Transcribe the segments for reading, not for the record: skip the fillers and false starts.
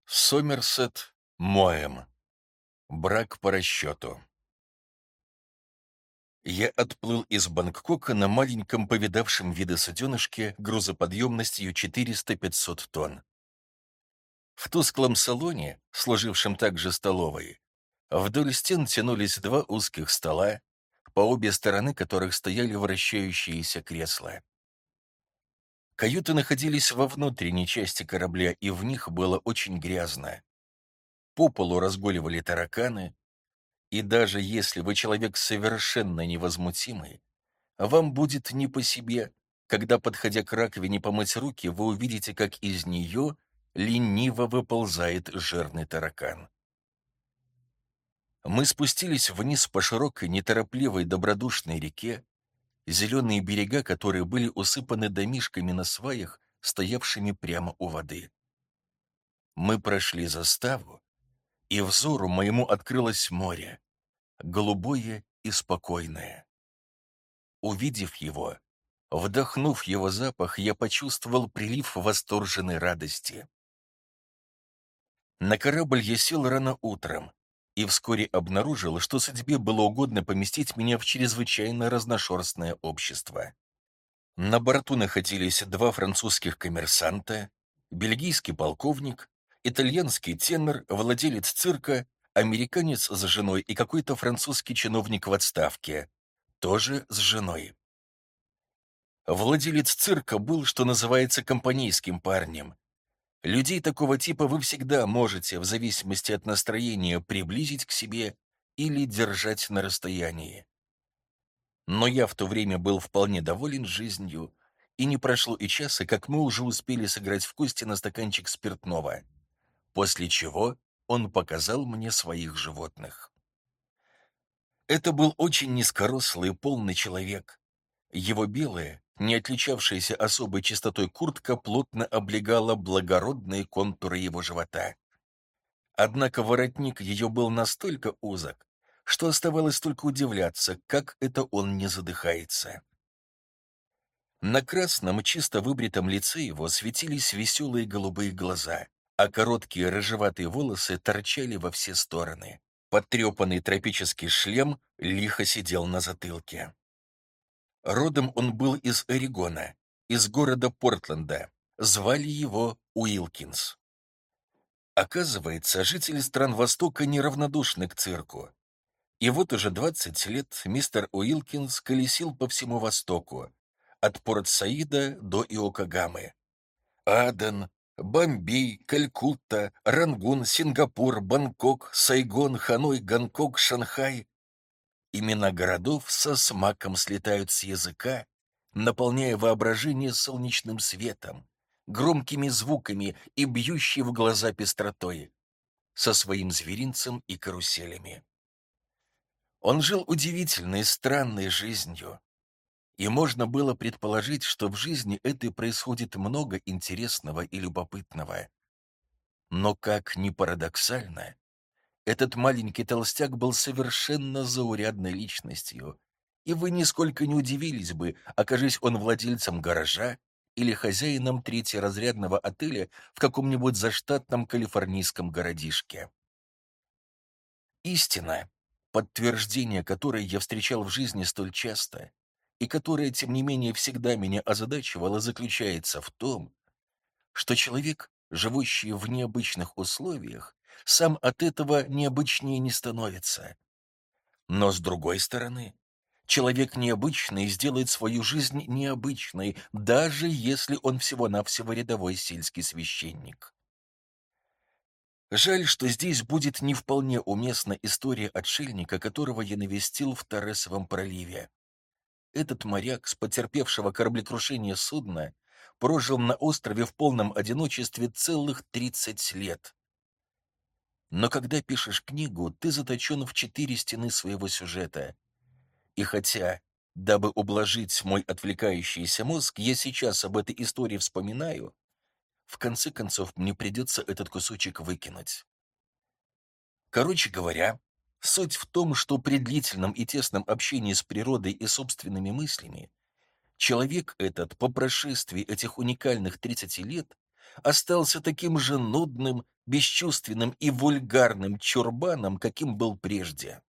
Сомерсет Моэм. Брак по расчету. Я отплыл из Бангкока на маленьком повидавшем виды суденышке грузоподъемностью 400-500 тонн. В тусклом салоне, служившем также столовой, вдоль стен тянулись два узких стола, по обе стороны которых стояли вращающиеся кресла. Каюты находились во внутренней части корабля, и в них было очень грязно. По полу разгуливали тараканы. И даже если вы человек совершенно невозмутимый, вам будет не по себе, когда, подходя к раковине помыть руки, вы увидите, как из нее лениво выползает жирный таракан. Мы спустились вниз по широкой, неторопливой, добродушной реке, зеленые берега, которые были усыпаны домишками на сваях, стоявшими прямо у воды. Мы прошли заставу, и взору моему открылось море, голубое и спокойное. Увидев его, вдохнув его запах, я почувствовал прилив восторженной радости. На корабль я сел рано утром и вскоре обнаружил, что судьбе было угодно поместить меня в чрезвычайно разношерстное общество. На борту находились два французских коммерсанта, бельгийский полковник, итальянский тенор, владелец цирка, американец с женой и какой-то французский чиновник в отставке, тоже с женой. Владелец цирка был, что называется, компанейским парнем. Людей такого типа вы всегда можете, в зависимости от настроения, приблизить к себе или держать на расстоянии. Но я в то время был вполне доволен жизнью, и не прошло и часа, как мы уже успели сыграть в кости на стаканчик спиртного, после чего он показал мне своих животных. Это был очень низкорослый, полный человек. Его белая, не отличавшаяся особой чистотой куртка плотно облегала благородные контуры его живота. Однако воротник ее был настолько узок, что оставалось только удивляться, как это он не задыхается. На красном, чисто выбритом лице его светились веселые голубые глаза, а короткие рыжеватые волосы торчали во все стороны. Потрепанный тропический шлем лихо сидел на затылке. Родом он был из Орегона, из города Портленда. Звали его Уилкинс. Оказывается, жители стран Востока неравнодушны к цирку. И вот уже 20 лет мистер Уилкинс колесил по всему Востоку, от Порт-Саида до Иокогамы. Аден, Бомбей, Калькутта, Рангун, Сингапур, Бангкок, Сайгон, Ханой, Гонконг, Шанхай. Имена городов со смаком слетают с языка, наполняя воображение солнечным светом, громкими звуками и бьющей в глаза пестротой, со своим зверинцем и каруселями. Он жил удивительной, странной жизнью, и можно было предположить, что в жизни этой происходит много интересного и любопытного. Но, как ни парадоксально, этот маленький толстяк был совершенно заурядной личностью, и вы нисколько не удивились бы, окажись он владельцем гаража или хозяином третьеразрядного отеля в каком-нибудь заштатном калифорнийском городишке. Истина, подтверждение которой я встречал в жизни столь часто, и которая, тем не менее, всегда меня озадачивала, заключается в том, что человек, живущий в необычных условиях, сам от этого необычнее не становится. Но, с другой стороны, человек необычный сделает свою жизнь необычной, даже если он всего-навсего рядовой сельский священник. Жаль, что здесь будет не вполне уместна история отшельника, которого я навестил в Торресовом проливе. Этот моряк, с потерпевшего кораблекрушение судна, прожил на острове в полном одиночестве целых 30 лет. Но когда пишешь книгу, ты заточен в 4 стены своего сюжета. И хотя, дабы ублажить мой отвлекающийся мозг, я сейчас об этой истории вспоминаю, в конце концов мне придется этот кусочек выкинуть. Короче говоря, суть в том, что при длительном и тесном общении с природой и собственными мыслями человек этот по прошествии этих уникальных 30 лет остался таким же нудным, бесчувственным и вульгарным чурбаном, каким был прежде.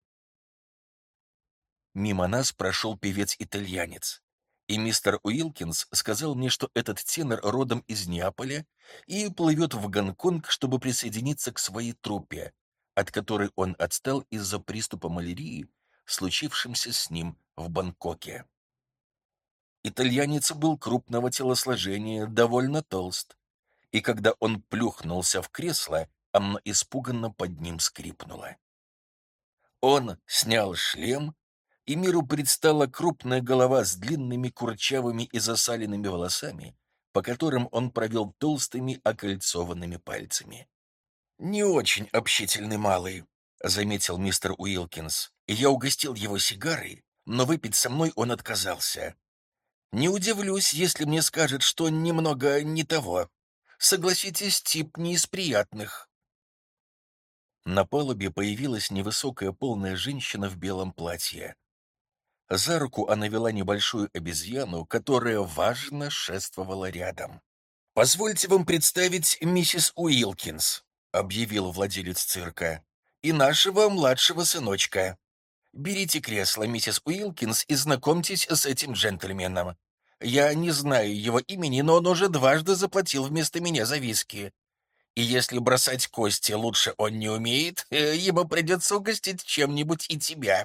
Мимо нас прошел певец-итальянец, и мистер Уилкинс сказал мне, что этот тенор родом из Неаполя и плывет в Гонконг, чтобы присоединиться к своей труппе, от которой он отстал из-за приступа малярии, случившимся с ним в Бангкоке. Итальянец был крупного телосложения, довольно толст, и когда он плюхнулся в кресло, оно испуганно под ним скрипнуло. Он снял шлем, и миру предстала крупная голова с длинными курчавыми и засаленными волосами, по которым он провел толстыми окольцованными пальцами. «Не очень общительный малый», — заметил мистер Уилкинс, и я угостил его сигарой, но выпить со мной он отказался. «Не удивлюсь, если мне скажет, что немного не того. Согласитесь, тип не из приятных». На палубе появилась невысокая полная женщина в белом платье. За руку она вела небольшую обезьяну, которая важно шествовала рядом. «Позвольте вам представить миссис Уилкинс», — объявил владелец цирка, «и нашего младшего сыночка. Берите кресло, миссис Уилкинс, и знакомьтесь с этим джентльменом. Я не знаю его имени, но он уже дважды заплатил вместо меня за виски. И если бросать кости лучше он не умеет, ему придется угостить чем-нибудь и тебя».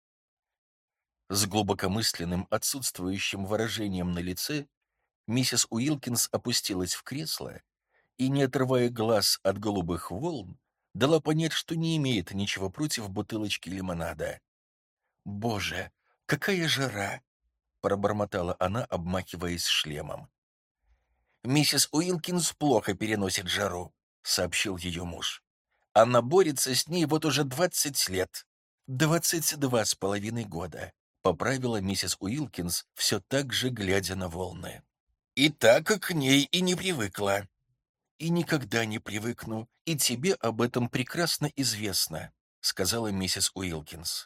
С глубокомысленным, отсутствующим выражением на лице миссис Уилкинс опустилась в кресло и, не отрывая глаз от голубых волн, дала понять, что не имеет ничего против бутылочки лимонада. «Боже, какая жара!» — пробормотала она, обмахиваясь шлемом. «Миссис Уилкинс плохо переносит жару», — сообщил ее муж. «Она борется с ней вот уже 20 лет. 22,5 года», — поправила миссис Уилкинс, все так же глядя на волны. «И так к ней и не привыкла». «И никогда не привыкну, и тебе об этом прекрасно известно», — сказала миссис Уилкинс.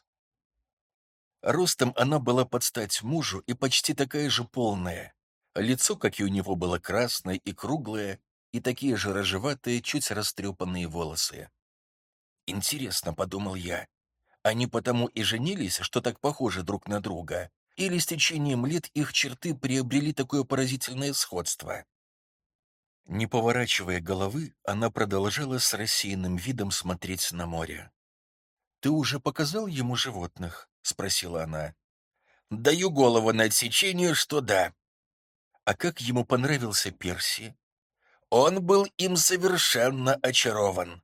Ростом она была под стать мужу и почти такая же полная. Лицо, как и у него, было красное и круглое, и такие же рыжеватые, чуть растрепанные волосы. «Интересно», — подумал я, — «они потому и женились, что так похожи друг на друга, или с течением лет их черты приобрели такое поразительное сходство?» Не поворачивая головы, она продолжала с рассеянным видом смотреть на море. «Ты уже показал ему животных?» — спросила она. «Даю голову на отсечение, что да». «А как ему понравился Перси?» «Он был им совершенно очарован».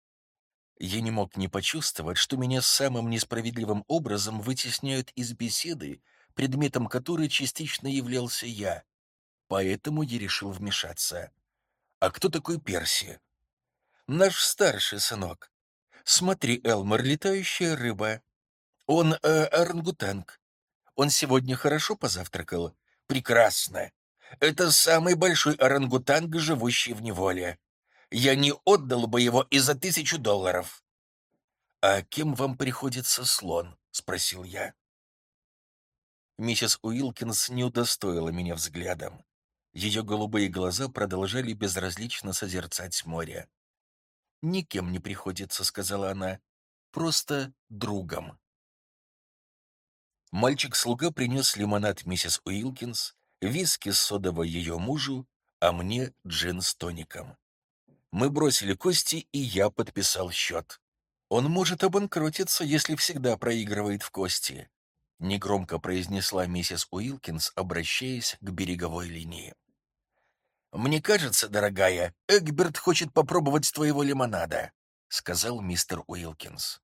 Я не мог не почувствовать, что меня самым несправедливым образом вытесняют из беседы, предметом которой частично являлся я. Поэтому я решил вмешаться. «А кто такой Перси?» «Наш старший сынок. Смотри, Элмор, летающая рыба. Он орангутанг. Он сегодня хорошо позавтракал?» «Прекрасно. Это самый большой орангутанг, живущий в неволе. Я не отдал бы его и за $1000. «А кем вам приходится слон?» — спросил я. Миссис Уилкинс не удостоила меня взглядом. Ее голубые глаза продолжали безразлично созерцать море. «Никем не приходится», — сказала она, — «просто другом». Мальчик-слуга принес лимонад миссис Уилкинс, виски с содовой ее мужу, а мне джин с тоником. Мы бросили кости, и я подписал счет. «Он может обанкротиться, если всегда проигрывает в кости», — негромко произнесла миссис Уилкинс, обращаясь к береговой линии. «Мне кажется, дорогая, Эгберт хочет попробовать твоего лимонада», — сказал мистер Уилкинс.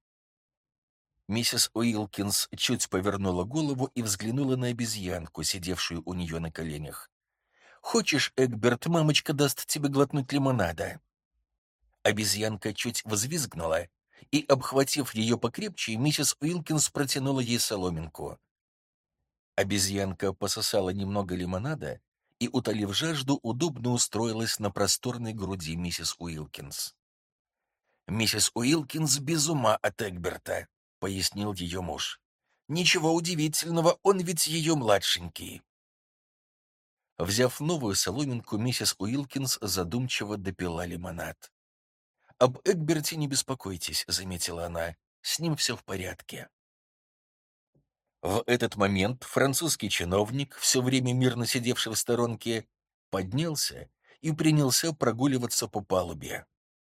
Миссис Уилкинс чуть повернула голову и взглянула на обезьянку, сидевшую у нее на коленях. «Хочешь, Эгберт, мамочка даст тебе глотнуть лимонада?» Обезьянка чуть взвизгнула, и, обхватив ее покрепче, миссис Уилкинс протянула ей соломинку. Обезьянка пососала немного лимонада и, утолив жажду, удобно устроилась на просторной груди миссис Уилкинс. «Миссис Уилкинс без ума от Эгберта», — пояснил ее муж. «Ничего удивительного, он ведь ее младшенький». Взяв новую соломинку, миссис Уилкинс задумчиво допила лимонад. «Об Эгберте не беспокойтесь», — заметила она. «С ним все в порядке». В этот момент французский чиновник, все время мирно сидевший в сторонке, поднялся и принялся прогуливаться по палубе.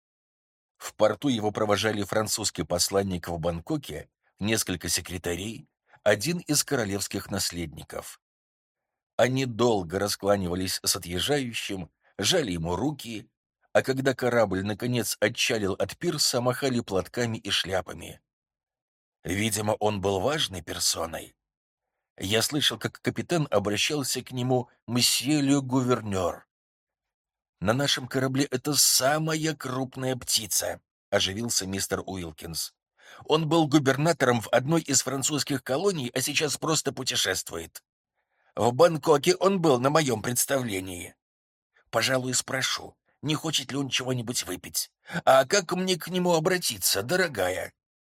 В порту его провожали французский посланник в Бангкоке, несколько секретарей, один из королевских наследников. Они долго раскланивались с отъезжающим, жали ему руки, а когда корабль, наконец, отчалил от пирса, махали платками и шляпами. Видимо, он был важной персоной. Я слышал, как капитан обращался к нему «Мсье ле гувернер». «На нашем корабле это самая крупная птица», — оживился мистер Уилкинс. «Он был губернатором в одной из французских колоний, а сейчас просто путешествует. В Бангкоке он был на моем представлении. Пожалуй, спрошу, не хочет ли он чего-нибудь выпить. А как мне к нему обратиться, дорогая?»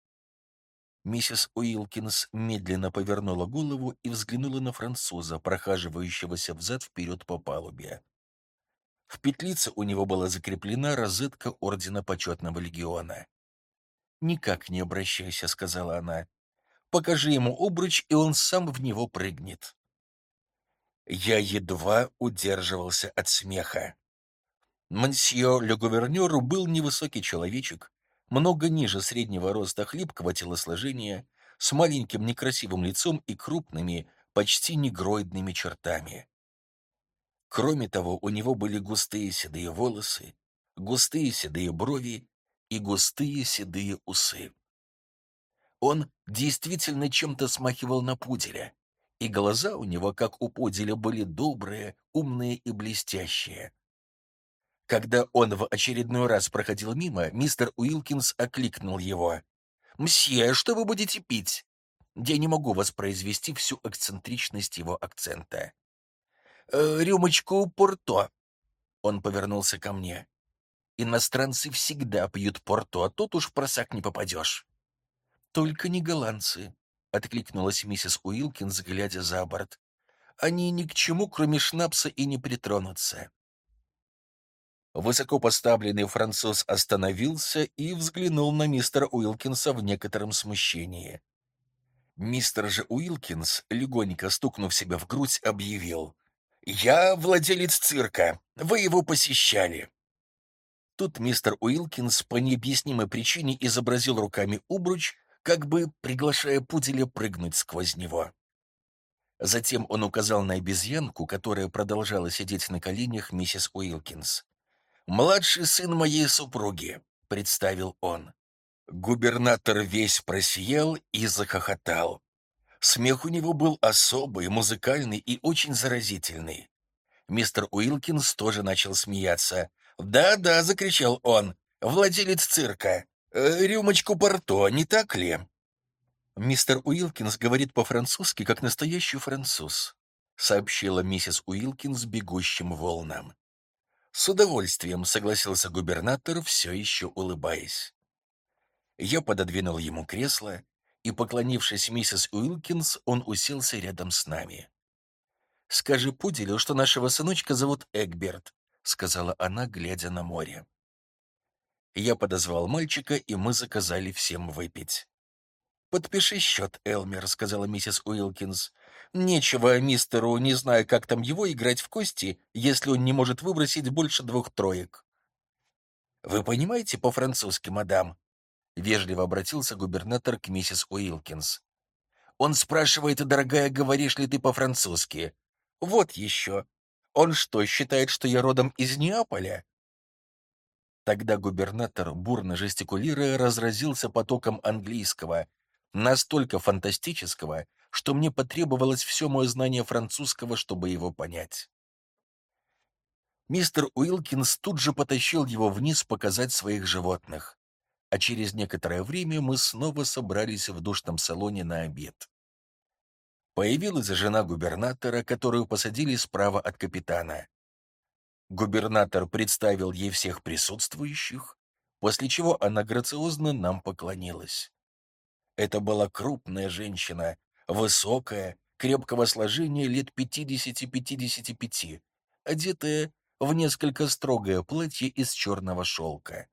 Миссис Уилкинс медленно повернула голову и взглянула на француза, прохаживающегося взад-вперед по палубе. В петлице у него была закреплена розетка ордена Почетного легиона. «Никак не обращайся», — сказала она. «Покажи ему обруч, и он сам в него прыгнет». Я едва удерживался от смеха. Мсье ле гувернер был невысокий человечек, много ниже среднего роста, хлипкого телосложения, с маленьким некрасивым лицом и крупными, почти негроидными чертами. Кроме того, у него были густые седые волосы, густые седые брови и густые седые усы. Он действительно чем-то смахивал на пуделя, и глаза у него, как у пуделя, были добрые, умные и блестящие. Когда он в очередной раз проходил мимо, мистер Уилкинс окликнул его. «Мсье, что вы будете пить?» Я не могу воспроизвести всю эксцентричность его акцента. «Рюмочку Порто». Он повернулся ко мне. «Иностранцы всегда пьют Порто, а тут уж в просак не попадешь». «Только не голландцы», — откликнулась миссис Уилкинс, глядя за борт. «Они ни к чему, кроме шнапса, и не притронутся». Высокопоставленный француз остановился и взглянул на мистера Уилкинса в некотором смущении. Мистер же Уилкинс, легонько стукнув себя в грудь, объявил: «Я владелец цирка. Вы его посещали». Тут мистер Уилкинс по необъяснимой причине изобразил руками обруч, как бы приглашая пуделя прыгнуть сквозь него. Затем он указал на обезьянку, которая продолжала сидеть на коленях миссис Уилкинс. «Младший сын моей супруги», — представил он. Губернатор весь просиял и захохотал. Смех у него был особый, музыкальный и очень заразительный. Мистер Уилкинс тоже начал смеяться. «Да-да», — закричал он, — «владелец цирка. Рюмочку Порто, не так ли?» «Мистер Уилкинс говорит по-французски, как настоящий француз», — сообщила миссис Уилкинс бегущим волнам. «С удовольствием», — согласился губернатор, все еще улыбаясь. Я пододвинул ему кресло, и, поклонившись миссис Уилкинс, он уселся рядом с нами. «Скажи пуделю, что нашего сыночка зовут Эгберт», — сказала она, глядя на море. Я подозвал мальчика, и мы заказали всем выпить. «Подпиши счет, Элмер», — сказала миссис Уилкинс. «Нечего мистеру, не знаю, как там его, играть в кости, если он не может выбросить больше 2 троек». «Вы понимаете по-французски, мадам?» — вежливо обратился губернатор к миссис Уилкинс. «Он спрашивает, дорогая, говоришь ли ты по-французски?» «Вот еще. Он что, считает, что я родом из Неаполя?» Тогда губернатор, бурно жестикулируя, разразился потоком английского, настолько фантастического, что мне потребовалось все мое знание французского, чтобы его понять. Мистер Уилкинс тут же потащил его вниз показать своих животных, а через некоторое время мы снова собрались в душном салоне на обед. Появилась жена губернатора, которую посадили справа от капитана. Губернатор представил ей всех присутствующих, после чего она грациозно нам поклонилась. Это была крупная женщина, высокая, крепкого сложения лет 50-55, одетая в несколько строгое платье из черного шелка.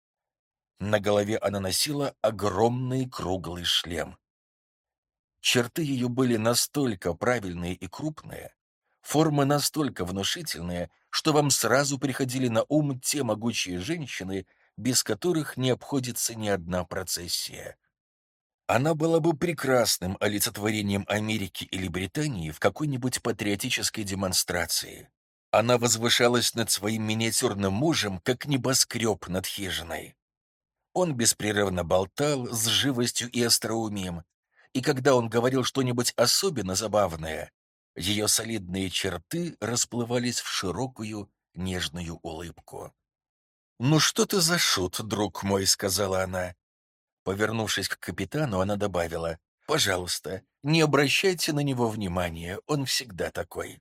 На голове она носила огромный круглый шлем. Черты ее были настолько правильные и крупные, формы настолько внушительные, что вам сразу приходили на ум те могучие женщины, без которых не обходится ни одна процессия. Она была бы прекрасным олицетворением Америки или Британии в какой-нибудь патриотической демонстрации. Она возвышалась над своим миниатюрным мужем, как небоскреб над хижиной. Он беспрерывно болтал с живостью и остроумием, и когда он говорил что-нибудь особенно забавное, ее солидные черты расплывались в широкую, нежную улыбку. «Ну что ты за шут, друг мой?» — сказала она. Повернувшись к капитану, она добавила: «Пожалуйста, не обращайте на него внимания, он всегда такой».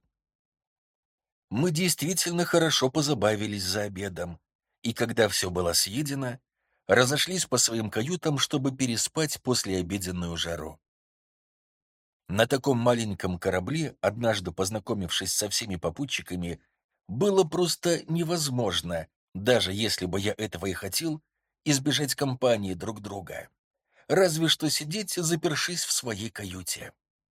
Мы действительно хорошо позабавились за обедом, и когда все было съедено, разошлись по своим каютам, чтобы переспать послеобеденную жару. На таком маленьком корабле, однажды познакомившись со всеми попутчиками, было просто невозможно, даже если бы я этого и хотел, избежать компании друг друга. Разве что сидеть, запершись в своей каюте.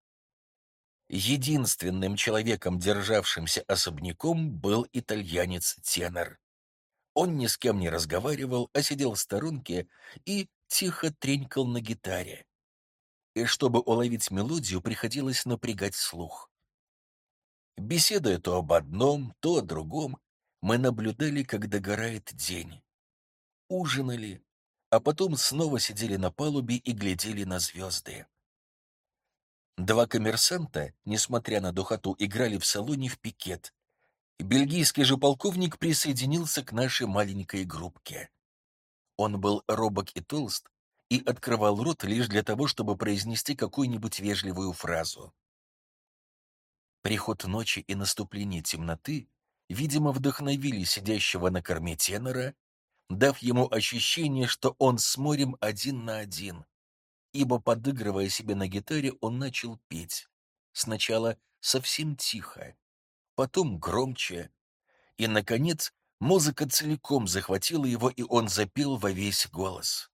Единственным человеком, державшимся особняком, был итальянец-тенор. Он ни с кем не разговаривал, а сидел в сторонке и тихо тренькал на гитаре. И чтобы уловить мелодию, приходилось напрягать слух. Беседуя то об одном, то о другом, мы наблюдали, как догорает день. Ужинали, а потом снова сидели на палубе и глядели на звезды. Два коммерсанта, несмотря на духоту, играли в салоне в пикет. Бельгийский же полковник присоединился к нашей маленькой группке. Он был робок и толст и открывал рот лишь для того, чтобы произнести какую-нибудь вежливую фразу. Приход ночи и наступление темноты, видимо, вдохновили сидящего на корме тенора, дав ему ощущение, что он с морем один на один, ибо, подыгрывая себе на гитаре, он начал петь. Сначала совсем тихо, потом громче, и, наконец, музыка целиком захватила его, и он запел во весь голос.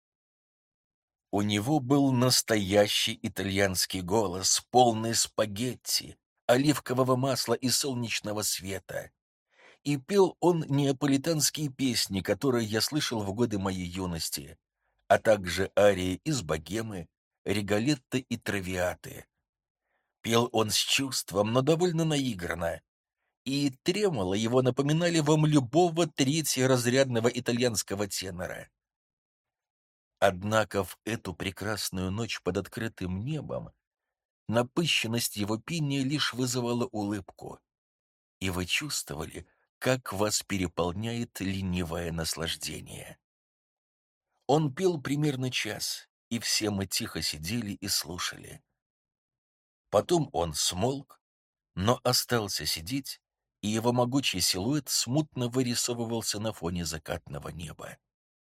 У него был настоящий итальянский голос, полный спагетти, оливкового масла и солнечного света. И пел он неаполитанские песни, которые я слышал в годы моей юности, а также арии из «Богемы», «Риголетто» и «Травиаты». Пел он с чувством, но довольно наигранно, и тремоло его напоминали вам любого третьеразрядного итальянского тенора. Однако в эту прекрасную ночь под открытым небом напыщенность его пения лишь вызывала улыбку, и вы чувствовали, как вас переполняет ленивое наслаждение. Он пел примерно час, и все мы тихо сидели и слушали. Потом он смолк, но остался сидеть, и его могучий силуэт смутно вырисовывался на фоне закатного неба.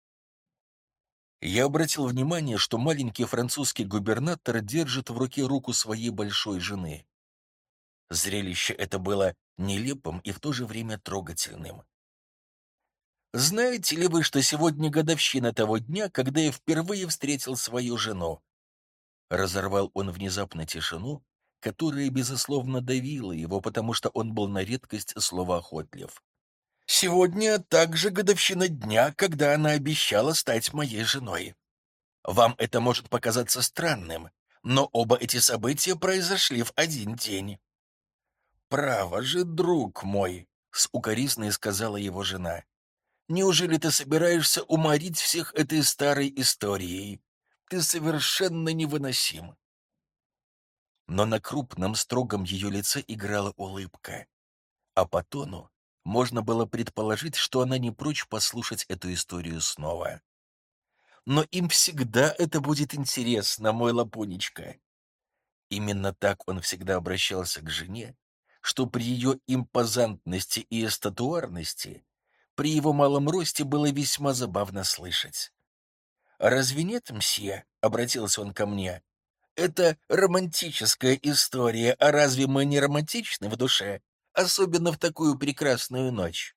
Я обратил внимание, что маленький французский губернатор держит в руке руку своей большой жены. Зрелище это было нелепым и в то же время трогательным. «Знаете ли вы, что сегодня годовщина того дня, когда я впервые встретил свою жену?» Разорвал он внезапно тишину, которая, безусловно, давила его, потому что он был на редкость словоохотлив. «Сегодня также годовщина дня, когда она обещала стать моей женой. Вам это может показаться странным, но оба эти события произошли в один день». «Право же, друг мой», — с укоризной сказала его жена, «неужели ты собираешься уморить всех этой старой историей? Ты совершенно невыносим». Но на крупном, строгом ее лице играла улыбка, а по тону можно было предположить, что она не прочь послушать эту историю снова. «Но им всегда это будет интересно, мой лапунечка». Именно так он всегда обращался к жене, что при ее импозантности и статуарности, при его малом росте было весьма забавно слышать. «Разве нет, мсье?» — обратился он ко мне. Это романтическая история, а разве мы не романтичны в душе, особенно в такую прекрасную ночь?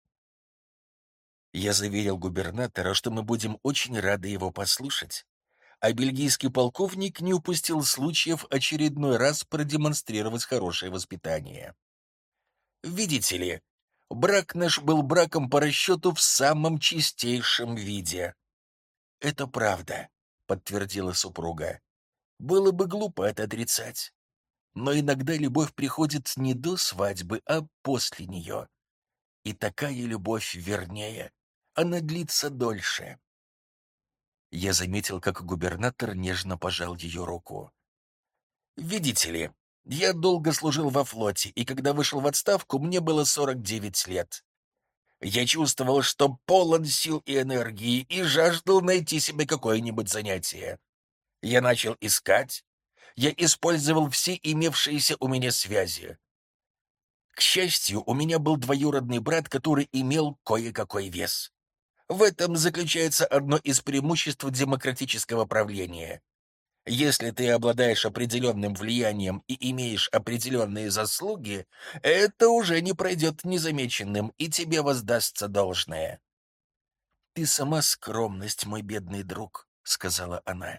Я заверил губернатора, что мы будем очень рады его послушать, а бельгийский полковник не упустил случая в очередной раз продемонстрировать хорошее воспитание. Видите ли, брак наш был браком по расчету в самом чистейшем виде. «Это правда», — подтвердила супруга. «Было бы глупо это отрицать. Но иногда любовь приходит не до свадьбы, а после нее. И такая любовь вернее. Она длится дольше». Я заметил, как губернатор нежно пожал ее руку. «Видите ли, я долго служил во флоте, и когда вышел в отставку, мне было 49 лет. Я чувствовал, что полон сил и энергии, и жаждал найти себе какое-нибудь занятие. Я начал искать. Я использовал все имевшиеся у меня связи. К счастью, у меня был двоюродный брат, который имел кое-какой вес. В этом заключается одно из преимуществ демократического правления. Если ты обладаешь определенным влиянием и имеешь определенные заслуги, это уже не пройдет незамеченным, и тебе воздастся должное. «Ты сама скромность, мой бедный друг», — сказала она.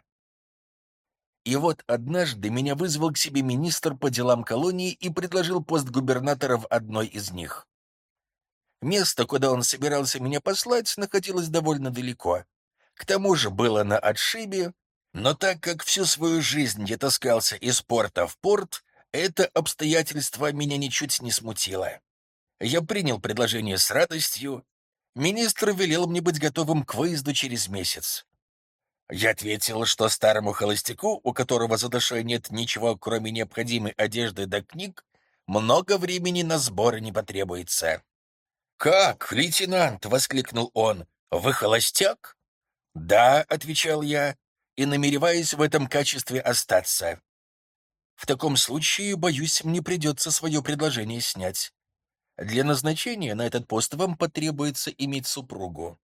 И вот однажды меня вызвал к себе министр по делам колонии и предложил пост губернатора в одной из них. Место, куда он собирался меня послать, находилось довольно далеко. К тому же было на отшибе, но так как всю свою жизнь я таскался из порта в порт, это обстоятельство меня ничуть не смутило. Я принял предложение с радостью. Министр велел мне быть готовым к выезду через месяц. Я ответил, что старому холостяку, у которого за душой нет ничего, кроме необходимой одежды да книг, много времени на сборы не потребуется. «Как, лейтенант?» — воскликнул он. «Вы холостяк?» «Да», — отвечал я, — «и намереваюсь в этом качестве остаться. В таком случае, боюсь, мне придется свое предложение снять. Для назначения на этот пост вам потребуется иметь супругу».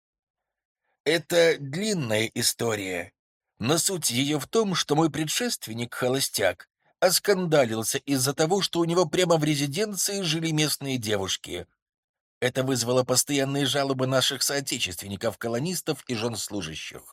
Это длинная история, но суть ее в том, что мой предшественник, холостяк, оскандалился из-за того, что у него прямо в резиденции жили местные девушки. Это вызвало постоянные жалобы наших соотечественников-колонистов и жен служащих.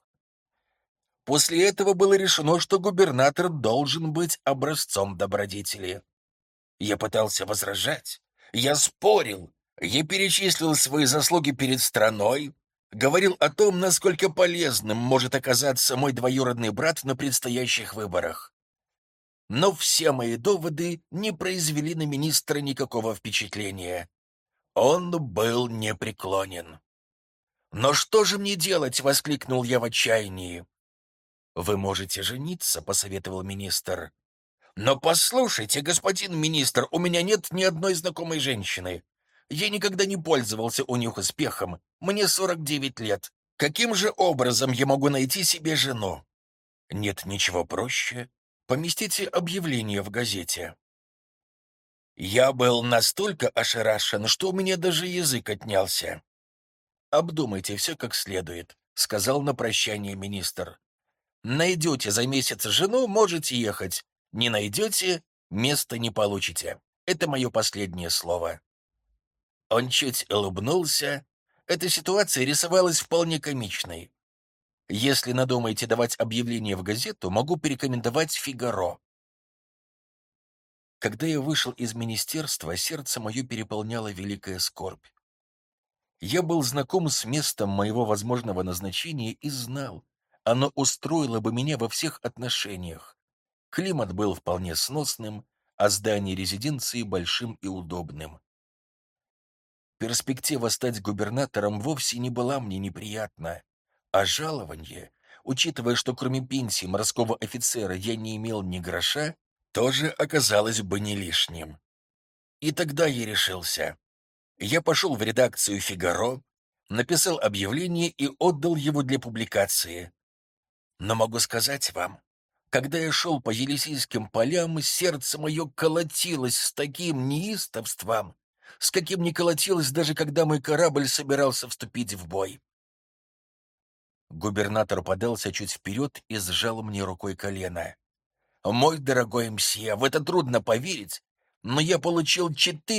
После этого было решено, что губернатор должен быть образцом добродетели. Я пытался возражать. Я спорил. Я перечислил свои заслуги перед страной, говорил о том, насколько полезным может оказаться мой двоюродный брат на предстоящих выборах. Но все мои доводы не произвели на министра никакого впечатления. Он был непреклонен. «Но что же мне делать?» — воскликнул я в отчаянии. «Вы можете жениться», — посоветовал министр. «Но послушайте, господин министр, у меня нет ни одной знакомой женщины. Я никогда не пользовался у них успехом. Мне 49 лет. Каким же образом я могу найти себе жену?» «Нет ничего проще. Поместите объявление в газете». Я был настолько ошарашен, что у меня даже язык отнялся. «Обдумайте все как следует», — сказал на прощание министр. «Найдете за месяц жену, можете ехать. Не найдете, места не получите. Это мое последнее слово». Он чуть улыбнулся. Эта ситуация рисовалась вполне комичной. Если надумаете давать объявление в газету, могу порекомендовать «Фигаро». Когда я вышел из министерства, сердце мое переполняло великая скорбь. Я был знаком с местом моего возможного назначения и знал, оно устроило бы меня во всех отношениях. Климат был вполне сносным, а здание резиденции большим и удобным. Перспектива стать губернатором вовсе не была мне неприятна, а жалование, учитывая, что кроме пенсии морского офицера я не имел ни гроша, тоже оказалось бы не лишним. И тогда я решился. Я пошел в редакцию «Фигаро», написал объявление и отдал его для публикации. Но могу сказать вам, когда я шел по Елисейским полям, сердце мое колотилось с таким неистовством, с каким не колотилось даже когда мой корабль собирался вступить в бой. Губернатор подался чуть вперед и сжал мне рукой колено. Мой дорогой мсье, в это трудно поверить, но я получил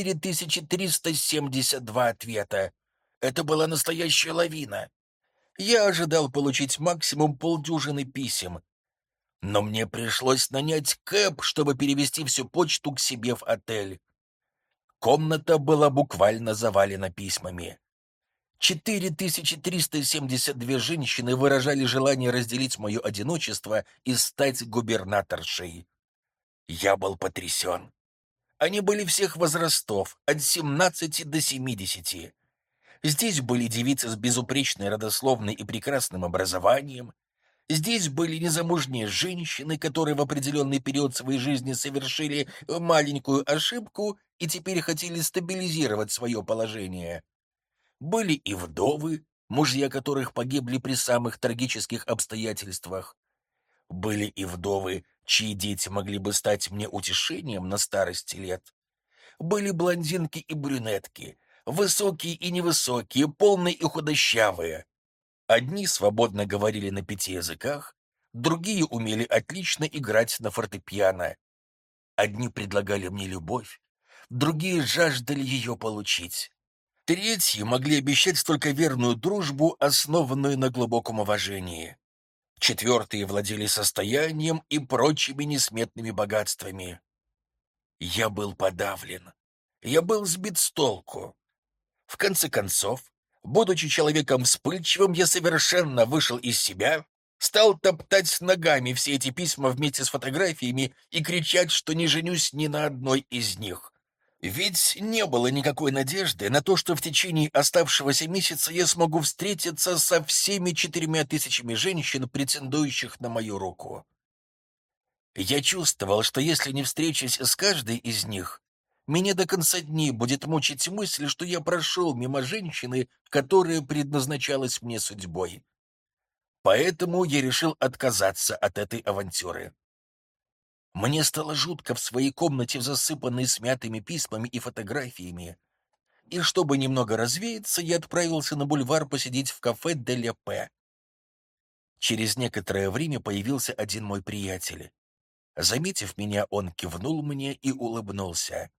4372 ответа. Это была настоящая лавина. Я ожидал получить максимум полдюжины писем, но мне пришлось нанять кэб, чтобы перевезти всю почту к себе в отель. Комната была буквально завалена письмами. 4372 женщины выражали желание разделить мое одиночество и стать губернаторшей. Я был потрясен. Они были всех возрастов, от 17 до 70. Здесь были девицы с безупречной родословной и прекрасным образованием. Здесь были незамужние женщины, которые в определенный период своей жизни совершили маленькую ошибку и теперь хотели стабилизировать свое положение. Были и вдовы, мужья которых погибли при самых трагических обстоятельствах. Были и вдовы, чьи дети могли бы стать мне утешением на старости лет. Были блондинки и брюнетки, высокие и невысокие, полные и худощавые. Одни свободно говорили на 5 языках, другие умели отлично играть на фортепиано. Одни предлагали мне любовь, другие жаждали ее получить. Третьи могли обещать только верную дружбу, основанную на глубоком уважении. Четвертые владели состоянием и прочими несметными богатствами. Я был подавлен. Я был сбит с толку. В конце концов, будучи человеком вспыльчивым, я совершенно вышел из себя, стал топтать ногами все эти письма вместе с фотографиями и кричать, что не женюсь ни на одной из них. Ведь не было никакой надежды на то, что в течение оставшегося месяца я смогу встретиться со всеми 4000 женщин, претендующих на мою руку. Я чувствовал, что если не встречусь с каждой из них, меня до конца дней будет мучить мысль, что я прошел мимо женщины, которая предназначалась мне судьбой. Поэтому я решил отказаться от этой авантюры. Мне стало жутко в своей комнате, засыпанной смятыми письмами и фотографиями. И чтобы немного развеяться, я отправился на бульвар посидеть в кафе «Де П». Через некоторое время появился один мой приятель. Заметив меня, он кивнул мне и улыбнулся.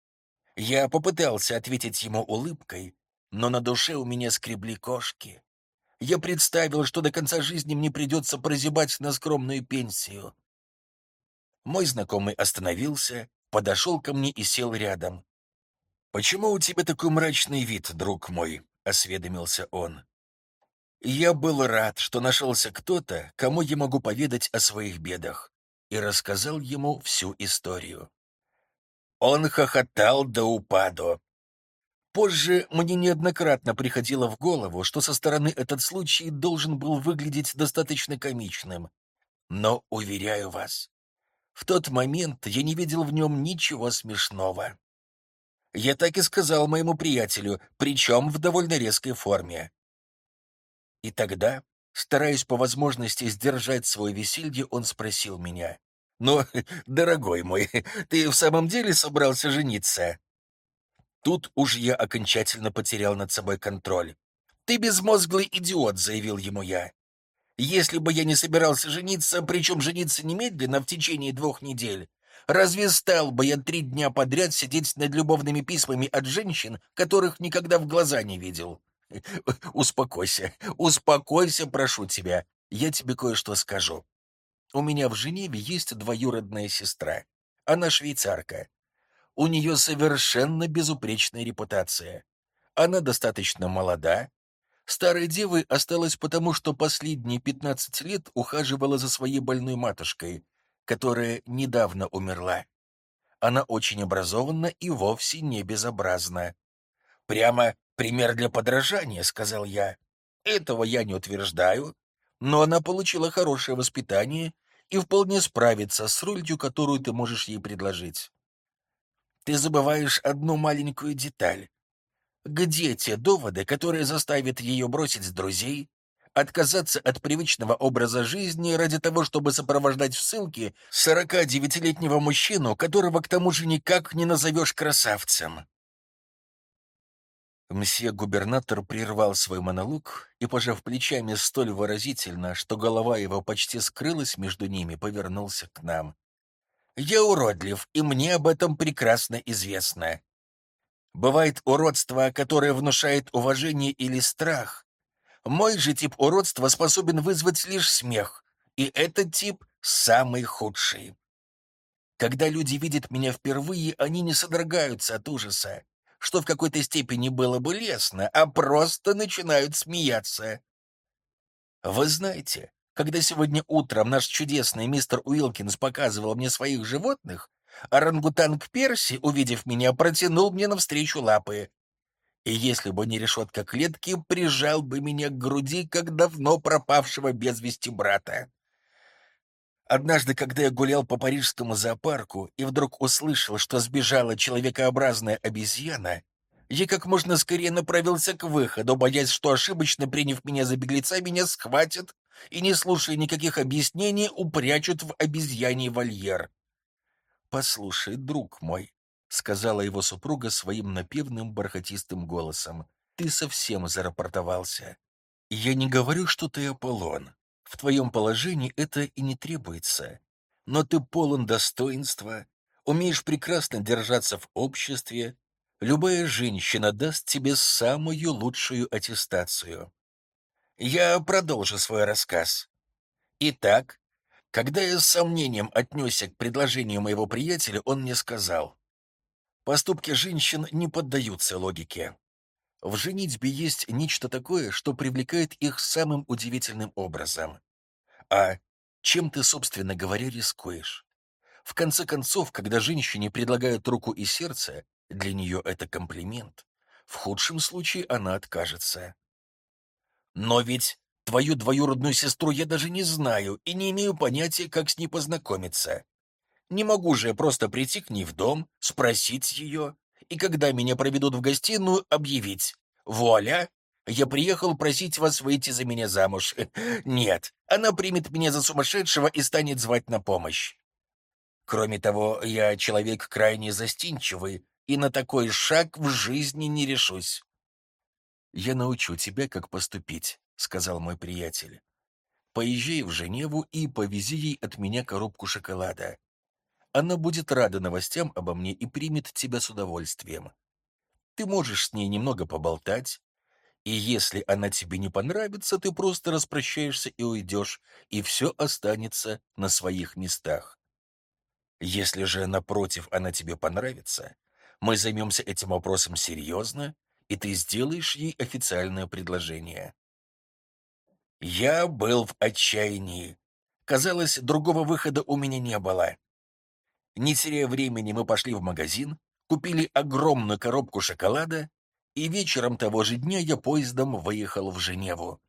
Я попытался ответить ему улыбкой, но на душе у меня скребли кошки. Я представил, что до конца жизни мне придется прозябать на скромную пенсию. Мой знакомый остановился, подошел ко мне и сел рядом. «Почему у тебя такой мрачный вид, друг мой?» — осведомился он. Я был рад, что нашелся кто-то, кому я могу поведать о своих бедах, и рассказал ему всю историю. Он хохотал до упаду. Позже мне неоднократно приходило в голову, что со стороны этот случай должен был выглядеть достаточно комичным. Но, уверяю вас, в тот момент я не видел в нем ничего смешного. Я так и сказал моему приятелю, причем в довольно резкой форме. И тогда, стараясь по возможности сдержать свое веселье, он спросил меня: «Ну, дорогой мой, ты в самом деле собрался жениться?» Тут уж я окончательно потерял над собой контроль. «Ты безмозглый идиот», — заявил ему я. «Если бы я не собирался жениться, причем жениться немедленно в течение 2 недель, разве стал бы я 3 дня подряд сидеть над любовными письмами от женщин, которых никогда в глаза не видел? Успокойся, успокойся, прошу тебя. Я тебе кое-что скажу. У меня в Женеве есть двоюродная сестра. Она швейцарка. У нее совершенно безупречная репутация. Она достаточно молода. Старой девой осталась потому, что последние 15 лет ухаживала за своей больной матушкой, которая недавно умерла. Она очень образована и вовсе не безобразна. «Прямо пример для подражания», — сказал я. «Этого я не утверждаю, но она получила хорошее воспитание и вполне справится с ролью, которую ты можешь ей предложить. Ты забываешь одну маленькую деталь. Где те доводы, которые заставят ее бросить друзей, отказаться от привычного образа жизни ради того, чтобы сопровождать в ссылке 49-летнего мужчину, которого к тому же никак не назовешь красавцем?» Мсье-губернатор прервал свой монолог и, пожав плечами столь выразительно, что голова его почти скрылась между ними, повернулся к нам. Я уродлив, и мне об этом прекрасно известно. Бывает уродство, которое внушает уважение или страх. Мой же тип уродства способен вызвать лишь смех, и этот тип самый худший. Когда люди видят меня впервые, они не содрогаются от ужаса, что в какой-то степени было бы лестно, а просто начинают смеяться. Вы знаете, когда сегодня утром наш чудесный мистер Уилкинс показывал мне своих животных, орангутанг Перси, увидев меня, протянул мне навстречу лапы. И если бы не решетка клетки, прижал бы меня к груди, как давно пропавшего без вести брата. Однажды, когда я гулял по парижскому зоопарку и вдруг услышал, что сбежала человекообразная обезьяна, я как можно скорее направился к выходу, боясь, что, ошибочно приняв меня за беглеца, меня схватят и, не слушая никаких объяснений, упрячут в обезьяний вольер. «Послушай, друг мой», — сказала его супруга своим напевным бархатистым голосом, — «ты совсем зарапортовался. Я не говорю, что ты Аполлон. В твоем положении это и не требуется. Но ты полон достоинства, умеешь прекрасно держаться в обществе. Любая женщина даст тебе самую лучшую аттестацию. Я продолжу свой рассказ. Итак, когда я с сомнением отнесся к предложению моего приятеля, он мне сказал: «Поступки женщин не поддаются логике. В женитьбе есть нечто такое, что привлекает их самым удивительным образом. А чем ты, собственно говоря, рискуешь? В конце концов, когда женщине предлагают руку и сердце, для нее это комплимент. В худшем случае она откажется. Но ведь твою двоюродную сестру я даже не знаю и не имею понятия, как с ней познакомиться. Не могу же я просто прийти к ней в дом, спросить ее, и когда меня проведут в гостиную, объявить: «Вуаля! Я приехал просить вас выйти за меня замуж». Нет, она примет меня за сумасшедшего и станет звать на помощь. Кроме того, я человек крайне застенчивый, и на такой шаг в жизни не решусь. «Я научу тебя, как поступить», — сказал мой приятель. «Поезжай в Женеву и повези ей от меня коробку шоколада. Она будет рада новостям обо мне и примет тебя с удовольствием. Ты можешь с ней немного поболтать, и если она тебе не понравится, ты просто распрощаешься и уйдешь, и все останется на своих местах. Если же, напротив, она тебе понравится, мы займемся этим вопросом серьезно, и ты сделаешь ей официальное предложение». Я был в отчаянии. Казалось, другого выхода у меня не было. Не теряя времени, мы пошли в магазин, купили огромную коробку шоколада, и вечером того же дня я поездом выехал в Женеву.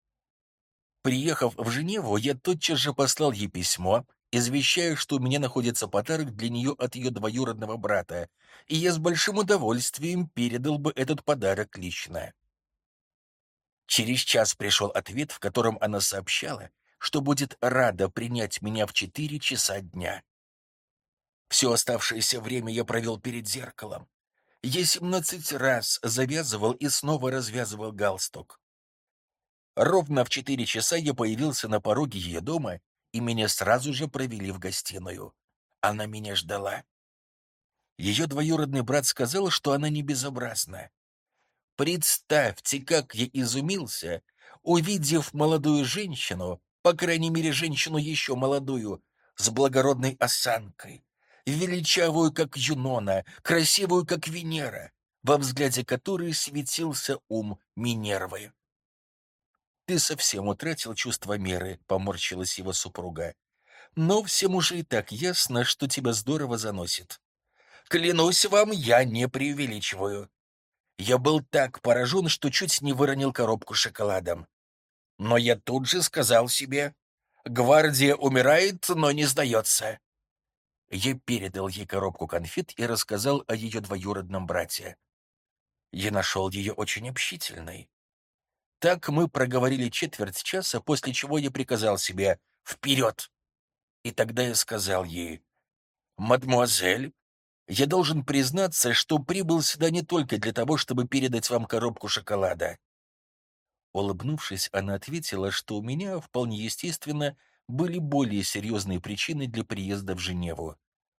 Приехав в Женеву, я тотчас же послал ей письмо, извещая, что у меня находится подарок для нее от ее двоюродного брата, и я с большим удовольствием передал бы этот подарок лично. Через час пришел ответ, в котором она сообщала, что будет рада принять меня в 4 часа дня. Все оставшееся время я провел перед зеркалом. Я 17 раз завязывал и снова развязывал галстук. Ровно в 4 часа я появился на пороге ее дома, и меня сразу же провели в гостиную. Она меня ждала. Ее двоюродный брат сказал, что она не безобразна. Представьте, как я изумился, увидев молодую женщину, по крайней мере, женщину еще молодую, с благородной осанкой, величавую, как Юнона, красивую, как Венера, во взгляде которой светился ум Минервы. «Ты совсем утратил чувство меры», — поморщилась его супруга. «Но всем уже и так ясно, что тебя здорово заносит». «Клянусь вам, я не преувеличиваю. Я был так поражен, что чуть не выронил коробку шоколадом. Но я тут же сказал себе: «Гвардия умирает, но не сдается». Я передал ей коробку конфет и рассказал о ее двоюродном брате. Я нашел ее очень общительной. Так мы проговорили четверть часа, после чего я приказал себе: «Вперед!» И тогда я сказал ей: «Мадемуазель, я должен признаться, что прибыл сюда не только для того, чтобы передать вам коробку шоколада». Улыбнувшись, она ответила, что у меня, вполне естественно, были более серьезные причины для приезда в Женеву.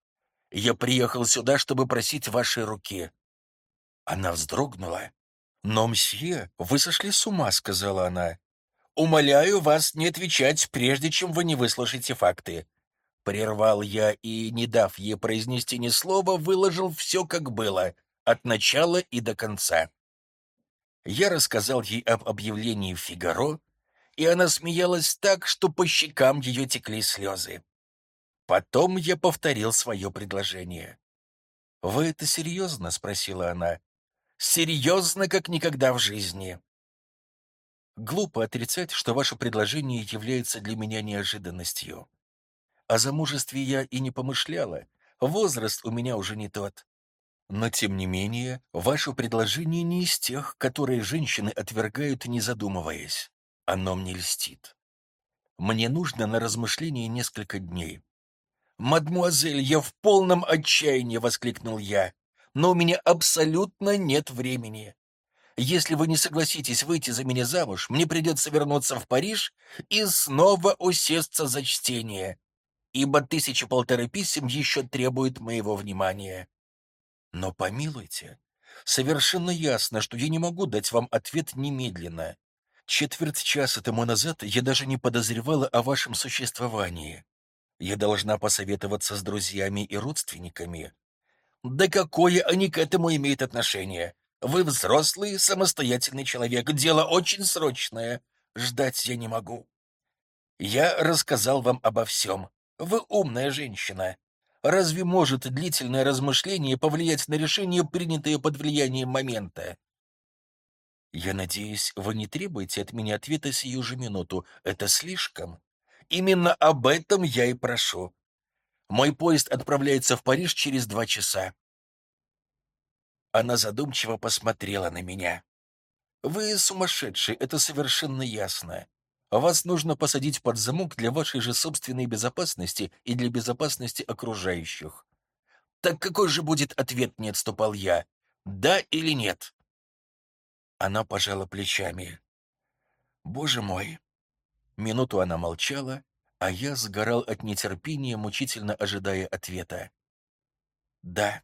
Я приехал сюда, чтобы просить вашей руки». Она вздрогнула. «Но, мсье, вы сошли с ума», — сказала она. «Умоляю вас не отвечать, прежде чем вы не выслушаете факты». Прервал я и, не дав ей произнести ни слова, выложил все, как было, от начала и до конца. Я рассказал ей об объявлении в «Фигаро», и она смеялась так, что по щекам ее текли слезы. Потом я повторил свое предложение. «Вы это серьезно?» — спросила она. «Серьезно, как никогда в жизни». Глупо отрицать, что ваше предложение является для меня неожиданностью. О замужестве я и не помышляла. Возраст у меня уже не тот. Но, тем не менее, ваше предложение не из тех, которые женщины отвергают, не задумываясь. Оно мне льстит. Мне нужно на размышление несколько дней. «Мадмуазель, я в полном отчаянии!» — воскликнул я. «Но у меня абсолютно нет времени. Если вы не согласитесь выйти за меня замуж, мне придется вернуться в Париж и снова усесться за чтение, ибо 1000-1500 писем еще требуют моего внимания. Но помилуйте, совершенно ясно, что я не могу дать вам ответ немедленно. Четверть часа тому назад я даже не подозревала о вашем существовании. Я должна посоветоваться с друзьями и родственниками. Да какое они к этому имеют отношение? Вы взрослый, самостоятельный человек, дело очень срочное. Ждать я не могу. Я рассказал вам обо всем. Вы умная женщина. Разве может длительное размышление повлиять на решение, принятое под влиянием момента? Я надеюсь, вы не требуете от меня ответа сию же минуту. Это слишком. Именно об этом я и прошу. Мой поезд отправляется в Париж через 2 часа. Она задумчиво посмотрела на меня. «Вы сумасшедший, это совершенно ясно. Вас нужно посадить под замок для вашей же собственной безопасности и для безопасности окружающих». «Так какой же будет ответ?» — не отступал я. «Да или нет?» Она пожала плечами. «Боже мой!» Минуту она молчала, а я сгорал от нетерпения, мучительно ожидая ответа. «Да».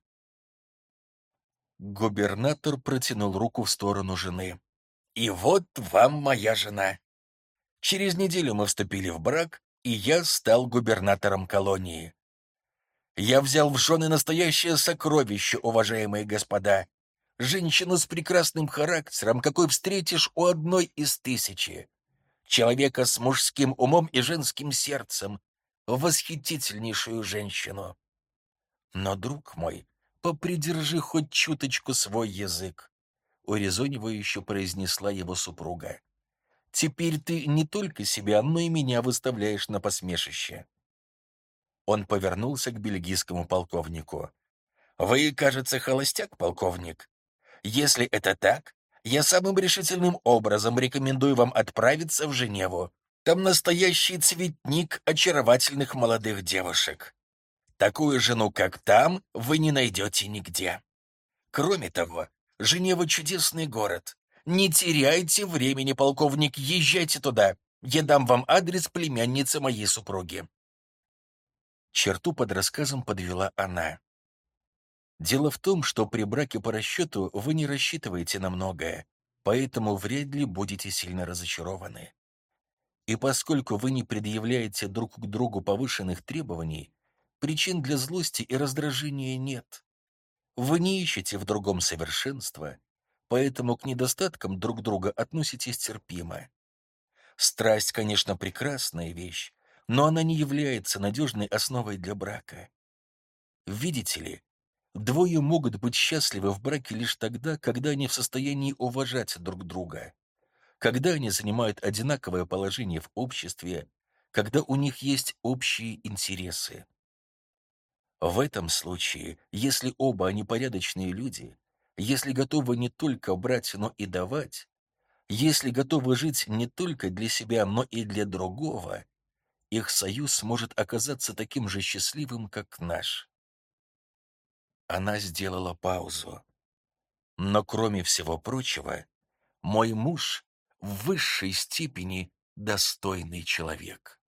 Губернатор протянул руку в сторону жены. «И вот вам моя жена. Через неделю мы вступили в брак, и я стал губернатором колонии. Я взял в жены настоящее сокровище, уважаемые господа. Женщину с прекрасным характером, какой встретишь у одной из 1000. Человека с мужским умом и женским сердцем. Восхитительнейшую женщину. Но, друг мой, попридержи хоть чуточку свой язык», — урезонивающе произнесла его супруга. «Теперь ты не только себя, но и меня выставляешь на посмешище». Он повернулся к бельгийскому полковнику. «Вы, кажется, холостяк, полковник. Если это так, я самым решительным образом рекомендую вам отправиться в Женеву. Там настоящий цветник очаровательных молодых девушек. Такую жену, как там, вы не найдете нигде. Кроме того, Женева — чудесный город. Не теряйте времени, полковник, езжайте туда. Я дам вам адрес племянницы моей супруги». Черту под рассказом подвела она. «Дело в том, что при браке по расчету вы не рассчитываете на многое, поэтому вряд ли будете сильно разочарованы. И поскольку вы не предъявляете друг к другу повышенных требований, причин для злости и раздражения нет. Вы не ищете в другом совершенства, поэтому к недостаткам друг друга относитесь терпимо. Страсть, конечно, прекрасная вещь, но она не является надежной основой для брака. Видите ли, двое могут быть счастливы в браке лишь тогда, когда они в состоянии уважать друг друга, когда они занимают одинаковое положение в обществе, когда у них есть общие интересы. В этом случае, если оба они порядочные люди, если готовы не только брать, но и давать, если готовы жить не только для себя, но и для другого, их союз может оказаться таким же счастливым, как наш. Она сделала паузу. Но, кроме всего прочего, мой муж в высшей степени достойный человек.